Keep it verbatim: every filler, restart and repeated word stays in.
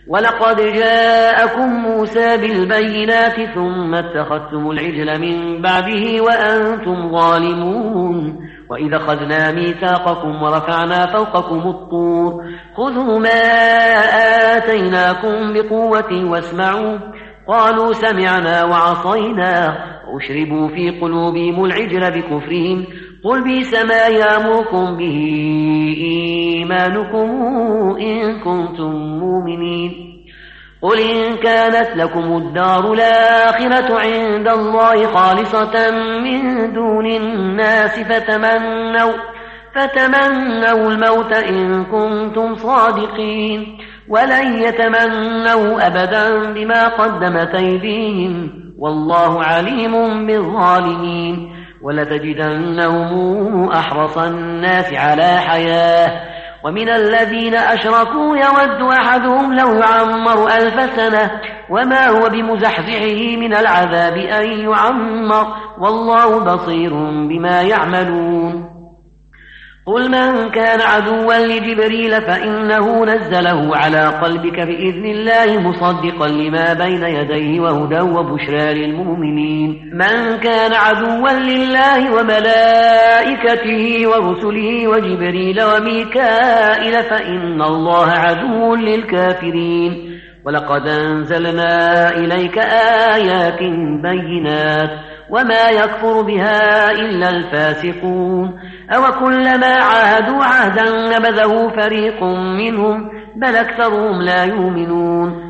ولقد جاءكم موسى بالبينات ثم اتخذتم العجل من بعده وأنتم ظالمون وإذا أخذنا ميثاقكم ورفعنا فوقكم الطور خذوا ما آتيناكم بقوة واسمعوا قالوا سمعنا وعصينا وأشربوا في قلوبهم العجل بكفرهم قل بئس ما يأمركم به إيمانكم إن كنتم مؤمنين قل إن كانت لكم الدار الآخرة عند الله خالصة من دون الناس فتمنوا, فتمنوا الموت إن كنتم صادقين ولن يتمنوا أبدا بما قدمت أيديهم والله عليم بالظالمين ولتجدنهم أحرص الناس على حياة ومن الذين أشركوا يود أحدهم لو يعمر ألف سنة وما هو بمزحزحه من العذاب أن يعمر والله بصير بما يعملون قل من كان عدوا لجبريل فإنه نزله على قلبك بإذن الله مصدقا لما بين يديه وهدى وبشرى للمؤمنين من كان عدوا لله وملائكته ورسله وجبريل وميكائيل فإن الله عدو للكافرين ولقد أنزلنا إليك آيات بينات وما يكفر بها إلا الفاسقون أو كلما عاهدوا عهدا نبذه فريق منهم بل أكثرهم لا يؤمنون